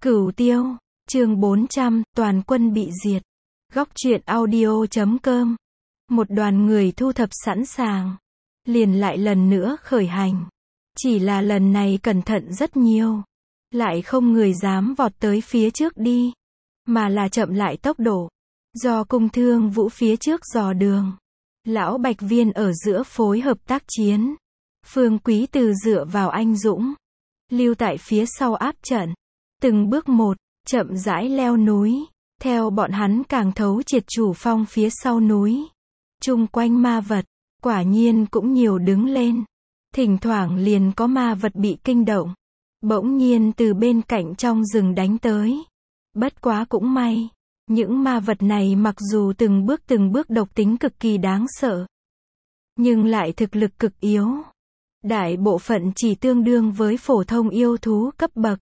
Cửu Tiêu, chương 400, toàn quân bị diệt. Góc truyện audio.com. Một đoàn người thu thập sẵn sàng, liền lại lần nữa khởi hành. Chỉ là lần này cẩn thận rất nhiều, lại không người dám vọt tới phía trước đi, mà là chậm lại tốc độ. Do Cung Thương Vũ phía trước dò đường, Lão Bạch Viên ở giữa phối hợp tác chiến, Phương Quý Từ dựa vào anh dũng, lưu tại phía sau áp trận, từng bước một, chậm rãi leo núi, theo bọn hắn càng thấu triệt chủ phong phía sau núi. Chung quanh ma vật, quả nhiên cũng nhiều đứng lên. Thỉnh thoảng liền có ma vật bị kinh động, bỗng nhiên từ bên cạnh trong rừng đánh tới. Bất quá cũng may, những ma vật này mặc dù từng bước độc tính cực kỳ đáng sợ, nhưng lại thực lực cực yếu. Đại bộ phận chỉ tương đương với phổ thông yêu thú cấp bậc.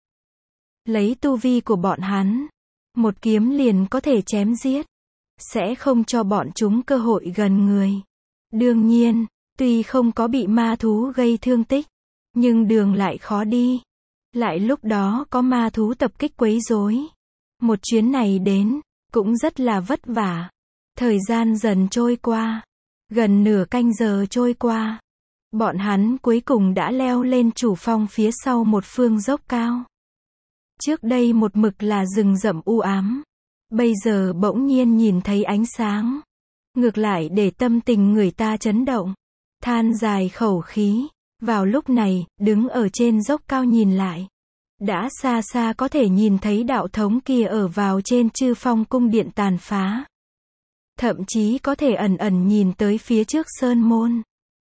Lấy tu vi của bọn hắn, một kiếm liền có thể chém giết, sẽ không cho bọn chúng cơ hội gần người. Đương nhiên, tuy không có bị ma thú gây thương tích, nhưng đường lại khó đi. Lại lúc đó có ma thú tập kích quấy rối. Một chuyến này đến, cũng rất là vất vả. Thời gian dần trôi qua, gần nửa canh giờ trôi qua, bọn hắn cuối cùng đã leo lên chủ phong phía sau một phương dốc cao. Trước đây một mực là rừng rậm u ám, bây giờ bỗng nhiên nhìn thấy ánh sáng, ngược lại để tâm tình người ta chấn động, than dài khẩu khí. Vào lúc này, đứng ở trên dốc cao nhìn lại, đã xa xa có thể nhìn thấy đạo thống kia ở vào trên Chư Phong cung điện tàn phá. Thậm chí có thể ẩn ẩn nhìn tới phía trước sơn môn.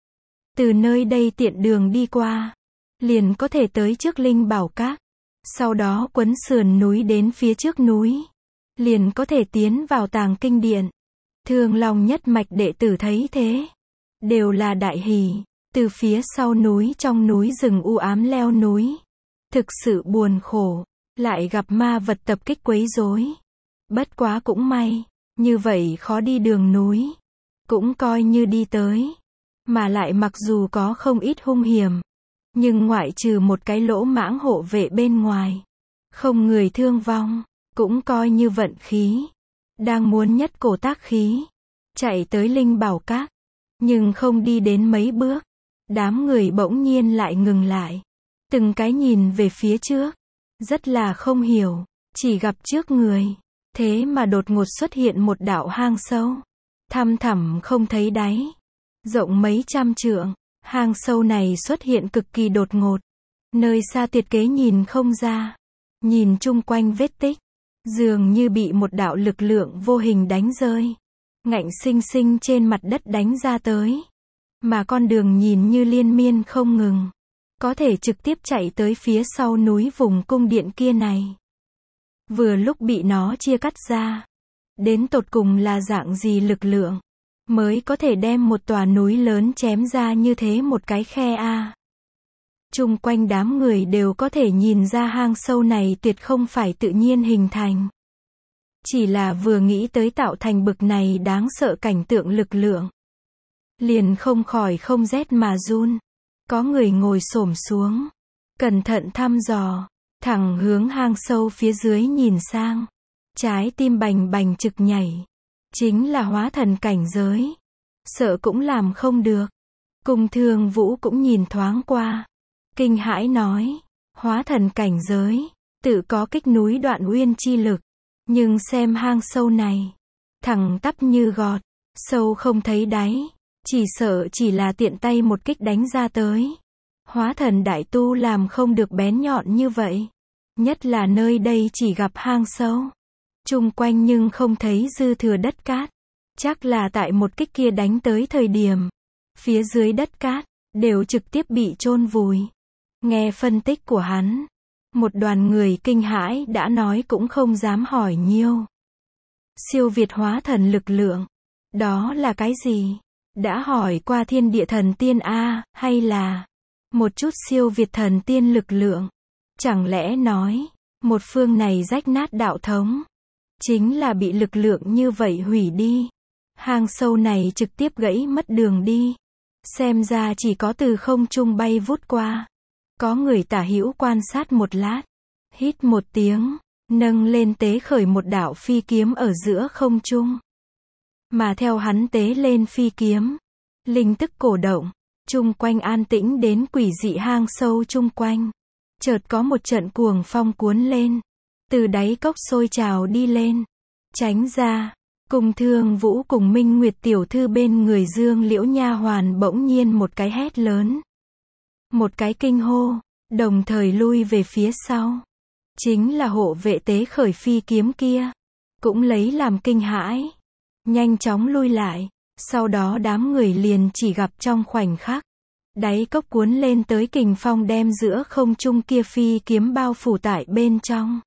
Từ nơi đây tiện đường đi qua, liền có thể tới trước Linh Bảo Các. Sau đó quấn sườn núi đến phía trước núi, liền có thể tiến vào Tàng Kinh Điện. Thương Long nhất mạch đệ tử thấy thế, đều là đại hỉ. Từ phía sau núi trong núi rừng u ám leo núi, thực sự buồn khổ, lại gặp ma vật tập kích quấy rối. Bất quá cũng may, như vậy khó đi đường núi, cũng coi như đi tới. Mà lại mặc dù có không ít hung hiểm, nhưng ngoại trừ một cái lỗ mãng hộ vệ bên ngoài, không người thương vong, cũng coi như vận khí. Đang muốn nhất cổ tác khí, chạy tới Linh Bảo Các, nhưng không đi đến mấy bước, đám người bỗng nhiên lại ngừng lại, từng cái nhìn về phía trước, rất là không hiểu, chỉ gặp trước người, thế mà đột ngột xuất hiện một đạo hang sâu, thăm thẳm không thấy đáy, rộng mấy trăm trượng. Hang sâu này xuất hiện cực kỳ đột ngột, nơi xa tuyệt kế nhìn không ra, nhìn chung quanh vết tích, dường như bị một đạo lực lượng vô hình đánh rơi, ngạnh sinh sinh trên mặt đất đánh ra tới. Mà con đường nhìn như liên miên không ngừng, có thể trực tiếp chạy tới phía sau núi vùng cung điện kia này. Vừa lúc bị nó chia cắt ra, đến tột cùng là dạng gì lực lượng, mới có thể đem một tòa núi lớn chém ra như thế một cái khe a. Chung quanh đám người đều có thể nhìn ra hang sâu này tuyệt không phải tự nhiên hình thành. Chỉ là vừa nghĩ tới tạo thành bực này đáng sợ cảnh tượng lực lượng, liền không khỏi không rét mà run. Có người ngồi xổm xuống, cẩn thận thăm dò, thẳng hướng hang sâu phía dưới nhìn sang. Trái tim bành bành trực nhảy. Chính là hóa thần cảnh giới, sợ cũng làm không được. Cung Thương Vũ cũng nhìn thoáng qua, kinh hãi nói, hóa thần cảnh giới, tự có kích núi đoạn uyên chi lực, nhưng xem hang sâu này, thẳng tắp như gọt, sâu không thấy đáy, chỉ sợ chỉ là tiện tay một kích đánh ra tới. Hóa thần đại tu làm không được bén nhọn như vậy, nhất là nơi đây chỉ gặp hang sâu, chung quanh nhưng không thấy dư thừa đất cát, chắc là tại một kích kia đánh tới thời điểm, phía dưới đất cát đều trực tiếp bị chôn vùi. Nghe phân tích của hắn, một đoàn người kinh hãi đã nói cũng không dám hỏi nhiều. Siêu việt hóa thần lực lượng, đó là cái gì? Đã hỏi qua thiên địa thần tiên a, hay là một chút siêu việt thần tiên lực lượng? Chẳng lẽ nói, một phương này rách nát đạo thống, chính là bị lực lượng như vậy hủy đi? Hang sâu này trực tiếp gãy mất đường đi, xem ra chỉ có từ không trung bay vút qua. Có người tả hữu quan sát một lát, hít một tiếng, nâng lên tế khởi một đạo phi kiếm ở giữa không trung. Mà theo hắn tế lên phi kiếm, linh tức cổ động, chung quanh an tĩnh đến quỷ dị hang sâu chung quanh. Chợt có một trận cuồng phong cuốn lên, từ đáy cốc sôi trào đi lên. Tránh ra, Cung Thương Vũ cùng Minh Nguyệt tiểu thư bên người Dương Liễu nha hoàn bỗng nhiên một cái hét lớn, một cái kinh hô, đồng thời lui về phía sau. Chính là hộ vệ tế khởi phi kiếm kia, cũng lấy làm kinh hãi, nhanh chóng lui lại. Sau đó đám người liền chỉ gặp trong khoảnh khắc, đáy cốc cuốn lên tới kình phong đem giữa không trung kia phi kiếm bao phủ tại bên trong.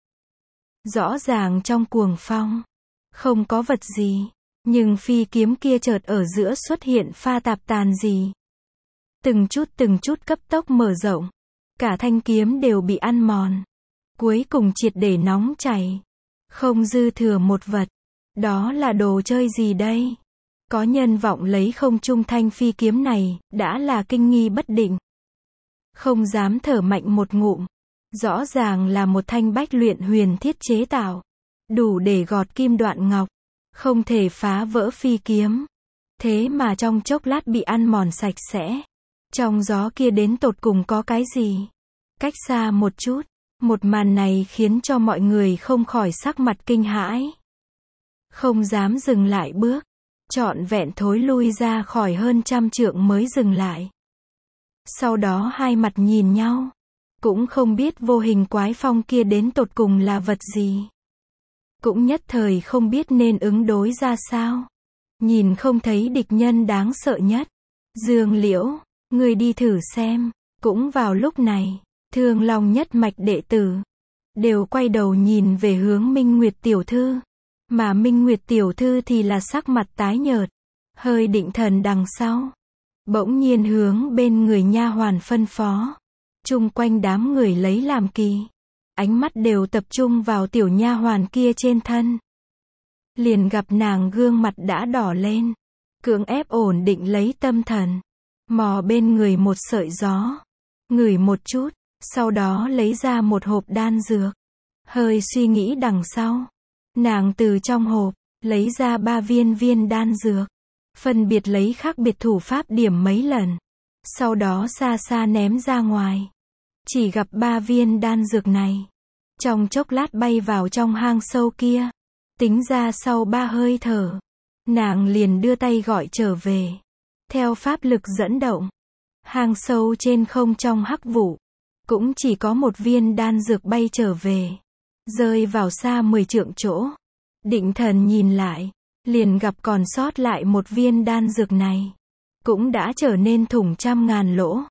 Rõ ràng trong cuồng phong, không có vật gì, nhưng phi kiếm kia chợt ở giữa xuất hiện pha tạp tàn gì. Từng chút cấp tốc mở rộng, cả thanh kiếm đều bị ăn mòn, cuối cùng triệt để nóng chảy, không dư thừa một vật. Đó là đồ chơi gì đây? Có nhân vọng lấy không trung thanh phi kiếm này, đã là kinh nghi bất định. Không dám thở mạnh một ngụm. Rõ ràng là một thanh bách luyện huyền thiết chế tạo, đủ để gọt kim đoạn ngọc, không thể phá vỡ phi kiếm. Thế mà trong chốc lát bị ăn mòn sạch sẽ. Trong gió kia đến tột cùng có cái gì? Cách xa một chút, một màn này khiến cho mọi người không khỏi sắc mặt kinh hãi. Không dám dừng lại bước, trọn vẹn thối lui ra khỏi hơn 100 trượng mới dừng lại. Sau đó hai mặt nhìn nhau, cũng không biết vô hình quái phong kia đến tột cùng là vật gì. Cũng nhất thời không biết nên ứng đối ra sao. Nhìn không thấy địch nhân đáng sợ nhất. Dương Liễu, người đi thử xem. Cũng vào lúc này, Thương Long nhất mạch đệ tử đều quay đầu nhìn về hướng Minh Nguyệt tiểu thư. Mà Minh Nguyệt tiểu thư thì là sắc mặt tái nhợt, hơi định thần đằng sau. Bỗng nhiên hướng bên người nha hoàn phân phó. Chung quanh đám người lấy làm kỳ. Ánh mắt đều tập trung vào tiểu nha hoàn kia trên thân. Liền gặp nàng gương mặt đã đỏ lên. Cưỡng ép ổn định lấy tâm thần. Mò bên người một sợi gió. Ngửi một chút. Sau đó lấy ra một hộp đan dược. Hơi suy nghĩ đằng sau. Nàng từ trong hộp, lấy ra 3 viên đan dược. Phân biệt lấy khác biệt thủ pháp điểm mấy lần. Sau đó xa xa ném ra ngoài. Chỉ gặp 3 viên đan dược này. Trong chốc lát bay vào trong hang sâu kia. Tính ra sau 3 hơi thở. Nàng liền đưa tay gọi trở về. Theo pháp lực dẫn động. Hang sâu trên không trong hắc vụ. Cũng chỉ có một viên đan dược bay trở về. Rơi vào xa 10 trượng chỗ. Định thần nhìn lại. Liền gặp còn sót lại một viên đan dược này. Cũng đã trở nên thủng 100.000 lỗ.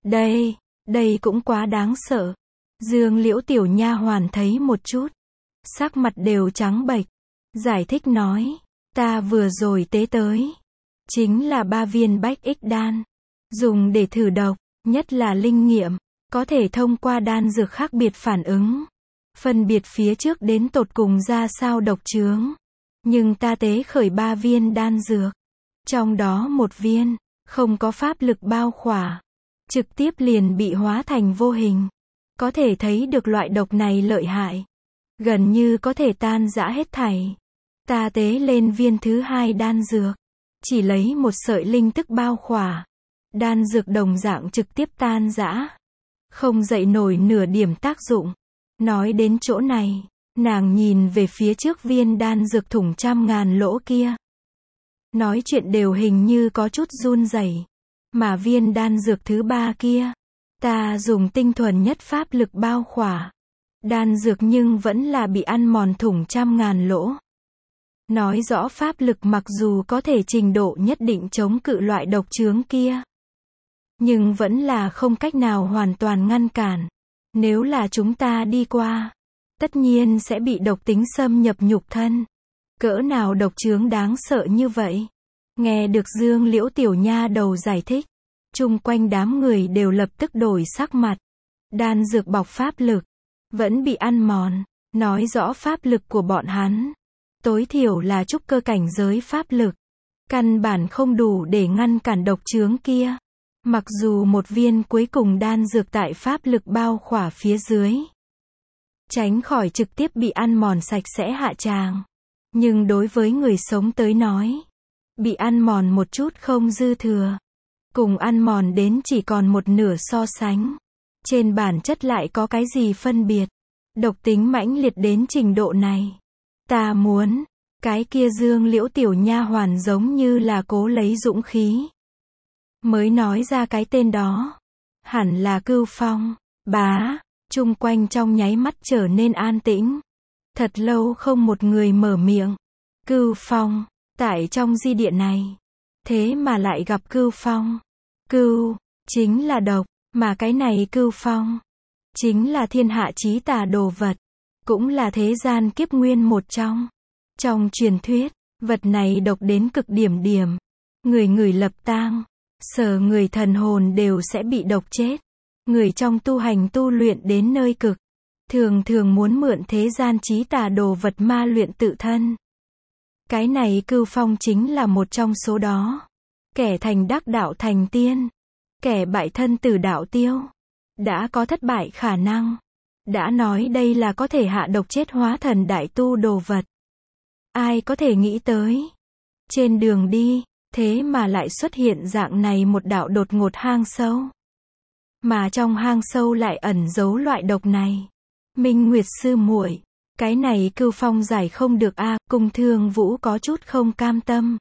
Đây cũng quá đáng sợ. Dương Liễu tiểu nha hoàn thấy một chút. Sắc mặt đều trắng bệch. Giải thích nói. Ta vừa rồi tế tới. Chính là 3 viên bách ích đan. Dùng để thử độc. Nhất là linh nghiệm. Có thể thông qua đan dược khác biệt phản ứng. Phân biệt phía trước đến tột cùng ra sao độc chướng. Nhưng ta tế khởi 3 viên đan dược. Trong đó một viên, không có pháp lực bao khỏa. Trực tiếp liền bị hóa thành vô hình. Có thể thấy được loại độc này lợi hại. Gần như có thể tan rã hết thảy. Ta tế lên viên thứ 2 đan dược. Chỉ lấy một sợi linh tức bao khỏa. Đan dược đồng dạng trực tiếp tan rã. Không dậy nổi nửa điểm tác dụng. Nói đến chỗ này, nàng nhìn về phía trước viên đan dược thủng 100.000 lỗ kia. Nói chuyện đều hình như có chút run rẩy. Mà viên đan dược thứ 3 kia, ta dùng tinh thuần nhất pháp lực bao khỏa. Đan dược nhưng vẫn là bị ăn mòn thủng 100.000 lỗ. Nói rõ pháp lực mặc dù có thể trình độ nhất định chống cự loại độc chướng kia. Nhưng vẫn là không cách nào hoàn toàn ngăn cản. Nếu là chúng ta đi qua, tất nhiên sẽ bị độc tính xâm nhập nhục thân. Cỡ nào độc chướng đáng sợ như vậy? Nghe được Dương Liễu tiểu nha đầu giải thích, chung quanh đám người đều lập tức đổi sắc mặt. Đan dược bọc pháp lực, vẫn bị ăn mòn, nói rõ pháp lực của bọn hắn. Tối thiểu là trúc cơ cảnh giới pháp lực. Căn bản không đủ để ngăn cản độc chướng kia. Mặc dù một viên cuối cùng đan dược tại pháp lực bao khỏa phía dưới. tránh khỏi trực tiếp bị ăn mòn sạch sẽ hạ tràng. Nhưng đối với người sống tới nói, bị ăn mòn một chút không dư thừa, cùng ăn mòn đến chỉ còn một nửa so sánh, trên bản chất lại có cái gì phân biệt. Độc tính mãnh liệt đến trình độ này. Ta muốn, cái kia Dương Liễu tiểu nha hoàn giống như là cố lấy dũng khí, mới nói ra cái tên đó. Hẳn là Cưu Phong. Bá, chung quanh trong nháy mắt trở nên an tĩnh. Thật lâu không một người mở miệng. Cưu Phong, tại trong di địa này, thế mà lại gặp Cưu Phong. Cưu, chính là độc, mà cái này Cưu Phong, chính là thiên hạ chí tà đồ vật, cũng là thế gian kiếp nguyên một trong. Trong truyền thuyết, vật này độc đến cực điểm điểm. Người người lập tang, sờ người thần hồn đều sẽ bị độc chết. Người trong tu hành tu luyện đến nơi cực, thường thường muốn mượn thế gian chí tà đồ vật ma luyện tự thân. Cái này Cưu Phong chính là một trong số đó. Kẻ thành đắc đạo thành tiên, kẻ bại thân tử đạo tiêu. Đã có thất bại khả năng. Đã nói đây là có thể hạ độc chết hóa thần đại tu đồ vật. Ai có thể nghĩ tới. Trên đường đi, thế mà lại xuất hiện dạng này một đạo đột ngột hang sâu. Mà trong hang sâu lại ẩn giấu loại độc này. Minh Nguyệt sư muội, cái này Cưu Phong giải không được a. Cung Thương Vũ có chút không cam tâm.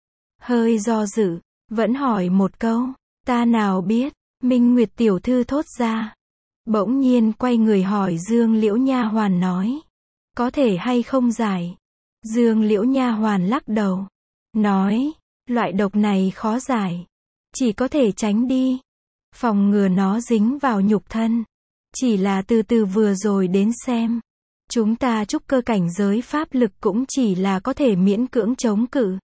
Hơi do dự, vẫn hỏi một câu, ta nào biết. Minh Nguyệt tiểu thư thốt ra. Bỗng nhiên quay người hỏi Dương Liễu nha hoàn nói, có thể hay không giải. Dương Liễu nha hoàn lắc đầu, nói, loại độc này khó giải, chỉ có thể tránh đi, phòng ngừa nó dính vào nhục thân. Chỉ là từ từ vừa rồi đến xem, chúng ta trúc cơ cảnh giới pháp lực cũng chỉ là có thể miễn cưỡng chống cự,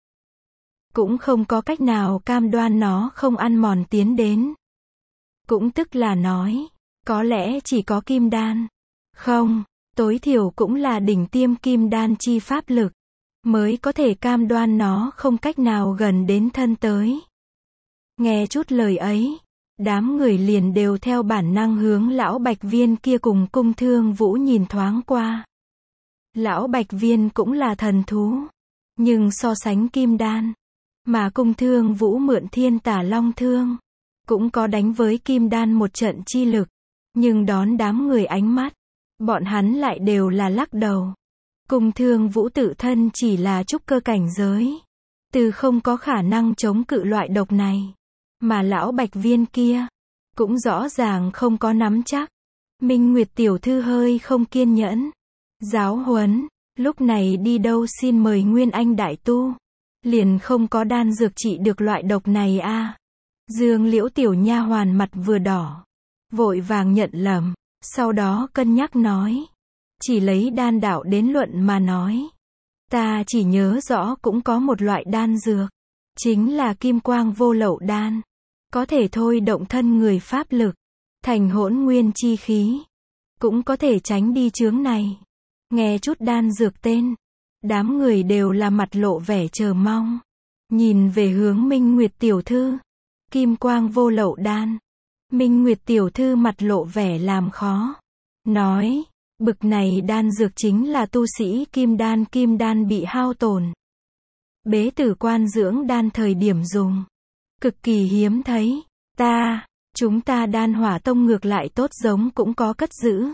cũng không có cách nào cam đoan nó không ăn mòn tiến đến. Cũng tức là nói, có lẽ chỉ có kim đan, không, tối thiểu cũng là đỉnh tiêm kim đan chi pháp lực, mới có thể cam đoan nó không cách nào gần đến thân tới. Nghe chút lời ấy, đám người liền đều theo bản năng hướng lão Bạch Viên kia cùng Cung Thương Vũ nhìn thoáng qua. Lão Bạch Viên cũng là thần thú, nhưng so sánh kim đan, mà Cung Thương Vũ mượn Thiên Tả Long Thương, cũng có đánh với kim đan một trận chi lực, nhưng đón đám người ánh mắt, bọn hắn lại đều là lắc đầu. Cung Thương Vũ tự thân chỉ là trúc cơ cảnh giới, từ không có khả năng chống cự loại độc này, mà lão Bạch Viên kia, cũng rõ ràng không có nắm chắc. Minh Nguyệt tiểu thư hơi không kiên nhẫn, giáo huấn, lúc này đi đâu xin mời Nguyên Anh đại tu, liền không có đan dược trị được loại độc này a. Dương Liễu tiểu nha hoàn mặt vừa đỏ, vội vàng nhận lầm, sau đó cân nhắc nói, chỉ lấy đan đạo đến luận mà nói, ta chỉ nhớ rõ cũng có một loại đan dược, chính là Kim Quang Vô Lậu đan, có thể thôi động thân người pháp lực thành hỗn nguyên chi khí, cũng có thể tránh đi chướng này. Nghe chút đan dược tên, đám người đều là mặt lộ vẻ chờ mong, nhìn về hướng Minh Nguyệt tiểu thư. Kim Quang Vô Lậu đan. Minh Nguyệt tiểu thư mặt lộ vẻ làm khó, nói, bực này đan dược chính là tu sĩ kim đan bị hao tổn, bế tử quan dưỡng đan thời điểm dùng, cực kỳ hiếm thấy. Chúng ta Đan Hỏa Tông ngược lại tốt giống cũng có cất giữ.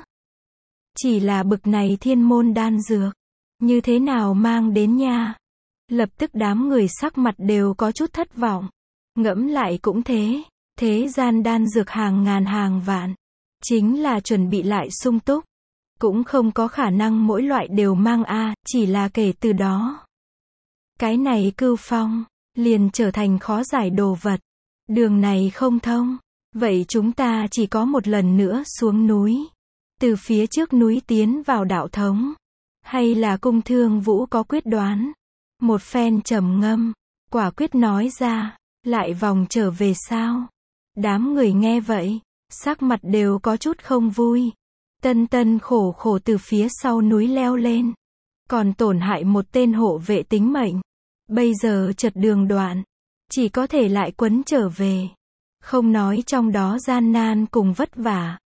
Chỉ là bực này thiên môn đan dược, như thế nào mang đến nha? Lập tức đám người sắc mặt đều có chút thất vọng. Ngẫm lại cũng thế gian đan dược hàng ngàn hàng vạn, chính là chuẩn bị lại sung túc, cũng không có khả năng mỗi loại đều mang a. Chỉ là kể từ đó, cái này Cưu Phong liền trở thành khó giải đồ vật. Đường này không thông, vậy chúng ta chỉ có một lần nữa xuống núi, từ phía trước núi tiến vào đạo thống, hay là Cung Thương Vũ có quyết đoán. Một phen trầm ngâm, quả quyết nói ra, lại vòng trở về sao? Đám người nghe vậy, sắc mặt đều có chút không vui. Tân khổ khổ từ phía sau núi leo lên, còn tổn hại một tên hộ vệ tính mệnh. Bây giờ chật đường đoạn, chỉ có thể lại quấn trở về. Không nói trong đó gian nan cùng vất vả,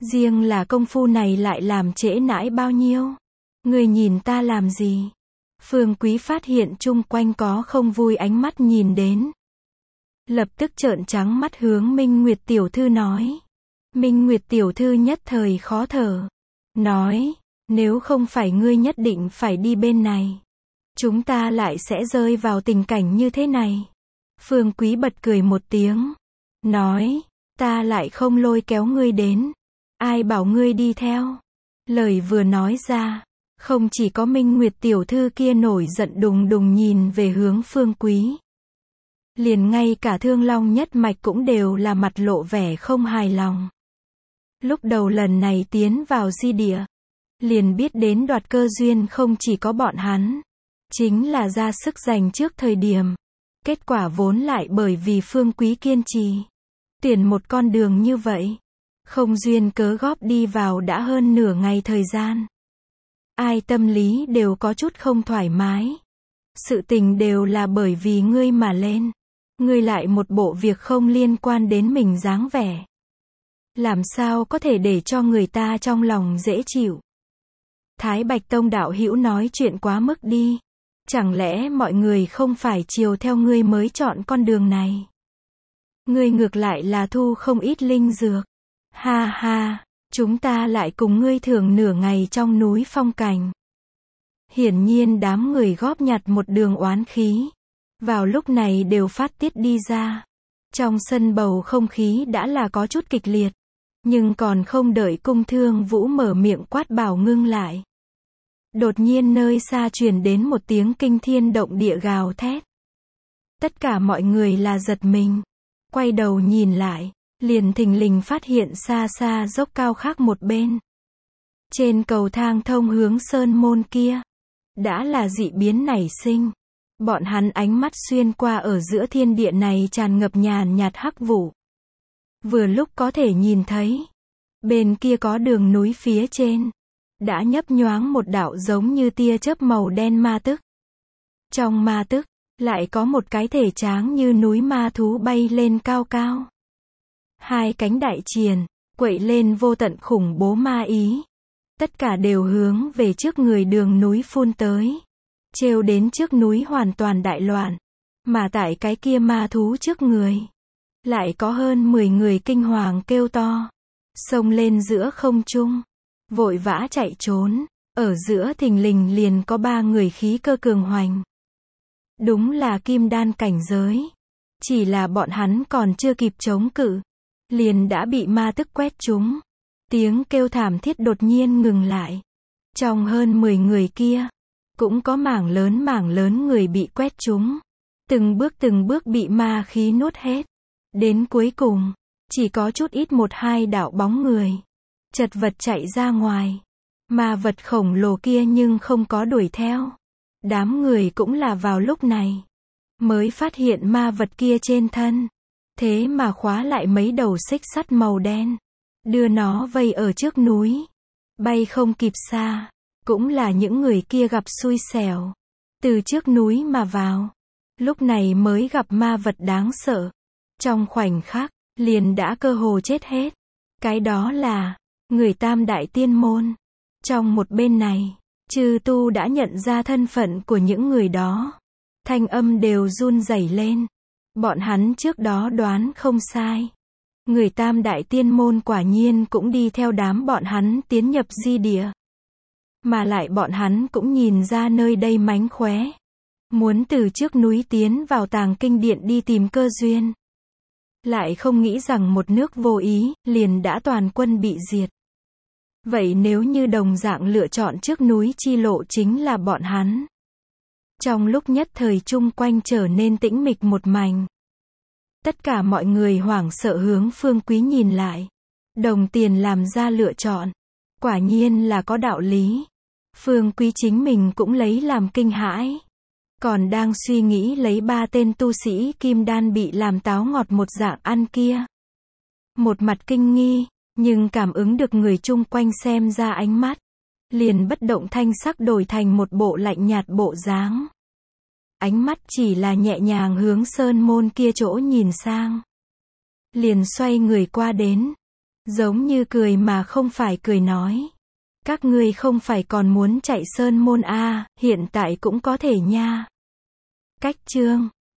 Riêng là công phu này lại làm trễ nãi bao nhiêu. Ngươi nhìn ta làm gì? Phương Quý phát hiện chung quanh có không vui ánh mắt nhìn đến. Lập tức trợn trắng mắt hướng Minh Nguyệt tiểu thư nói. Minh Nguyệt tiểu thư nhất thời khó thở. Nói, nếu không phải ngươi nhất định phải đi bên này, chúng ta lại sẽ rơi vào tình cảnh như thế này. Phương Quý bật cười một tiếng. Nói, ta lại không lôi kéo ngươi đến. Ai bảo ngươi đi theo? Lời vừa nói ra, không chỉ có Minh Nguyệt tiểu thư kia nổi giận đùng đùng nhìn về hướng Phương Quý. Liền ngay cả Thương Long nhất mạch cũng đều là mặt lộ vẻ không hài lòng. Lúc đầu lần này tiến vào di địa, liền biết đến đoạt cơ duyên không chỉ có bọn hắn, chính là ra sức giành trước thời điểm. Kết quả vốn lại bởi vì Phương Quý kiên trì, tuyển một con đường như vậy, không duyên cớ góp đi vào đã hơn nửa ngày thời gian. Ai tâm lý đều có chút không thoải mái. Sự tình đều là bởi vì ngươi mà lên. Ngươi lại một bộ việc không liên quan đến mình dáng vẻ. Làm sao có thể để cho người ta trong lòng dễ chịu? Thái Bạch Tông đạo hữu nói chuyện quá mức đi. Chẳng lẽ mọi người không phải chiều theo ngươi mới chọn con đường này? Ngươi ngược lại là thu không ít linh dược. Ha ha, chúng ta lại cùng ngươi thưởng nửa ngày trong núi phong cảnh. Hiển nhiên đám người góp nhặt một đường oán khí. Vào lúc này đều phát tiết đi ra. Trong sân bầu không khí đã là có chút kịch liệt. Nhưng còn không đợi Cung Thương Vũ mở miệng quát bảo ngưng lại. Đột nhiên nơi xa truyền đến một tiếng kinh thiên động địa gào thét. Tất cả mọi người là giật mình. Quay đầu nhìn lại, liền thình lình phát hiện xa xa dốc cao khác một bên. Trên cầu thang thông hướng sơn môn kia, đã là dị biến nảy sinh. Bọn hắn ánh mắt xuyên qua ở giữa thiên địa này tràn ngập nhàn nhạt hắc vụ. Vừa lúc có thể nhìn thấy, bên kia có đường núi phía trên, đã nhấp nhoáng một đạo giống như tia chớp màu đen ma tức. Trong ma tức, lại có một cái thể tráng như núi ma thú bay lên cao cao. Hai cánh đại triền, quậy lên vô tận khủng bố ma ý. Tất cả đều hướng về trước người đường núi phun tới. Trêu đến trước núi hoàn toàn đại loạn. Mà tại cái kia ma thú trước người, lại có hơn 10 người kinh hoàng kêu to. Xông lên giữa không trung, vội vã chạy trốn. Ở giữa thình lình liền có 3 người khí cơ cường hoành. Đúng là kim đan cảnh giới. Chỉ là bọn hắn còn chưa kịp chống cự, liền đã bị ma tức quét trúng. Tiếng kêu thảm thiết đột nhiên ngừng lại. Trong hơn 10 người kia, cũng có mảng lớn người bị quét trúng. Từng bước bị ma khí nuốt hết. Đến cuối cùng, chỉ có chút ít 1-2 đạo bóng người chật vật chạy ra ngoài. Ma vật khổng lồ kia nhưng không có đuổi theo. Đám người cũng là vào lúc này mới phát hiện ma vật kia trên thân, thế mà khóa lại mấy đầu xích sắt màu đen, đưa nó vây ở trước núi. Bay không kịp xa. Cũng là những người kia gặp xui xẻo, từ trước núi mà vào. Lúc này mới gặp ma vật đáng sợ. Trong khoảnh khắc, liền đã cơ hồ chết hết. Cái đó là người Tam Đại Tiên Môn. Trong một bên này, chư tu đã nhận ra thân phận của những người đó. Thanh âm đều run rẩy lên. Bọn hắn trước đó đoán không sai. Người Tam Đại Tiên Môn quả nhiên cũng đi theo đám bọn hắn tiến nhập di địa. Mà lại bọn hắn cũng nhìn ra nơi đây mánh khóe. Muốn từ trước núi tiến vào Tàng Kinh Điện đi tìm cơ duyên. Lại không nghĩ rằng một nước vô ý, liền đã toàn quân bị diệt. Vậy nếu như đồng dạng lựa chọn trước núi chi lộ chính là bọn hắn. Trong lúc nhất thời chung quanh trở nên tĩnh mịch một mảnh. Tất cả mọi người hoảng sợ hướng Phương Quý nhìn lại. Đồng tiền làm ra lựa chọn. Quả nhiên là có đạo lý. Phương Quý chính mình cũng lấy làm kinh hãi. Còn đang suy nghĩ lấy 3 tên tu sĩ kim đan bị làm táo ngọt một dạng ăn kia. Một mặt kinh nghi, nhưng cảm ứng được người chung quanh xem ra ánh mắt. Liền bất động thanh sắc đổi thành một bộ lạnh nhạt bộ dáng. Ánh mắt chỉ là nhẹ nhàng hướng sơn môn kia chỗ nhìn sang. Liền xoay người qua đến. Giống như cười mà không phải cười nói. Các ngươi không phải còn muốn chạy sơn môn a, hiện tại cũng có thể nha. Cách chương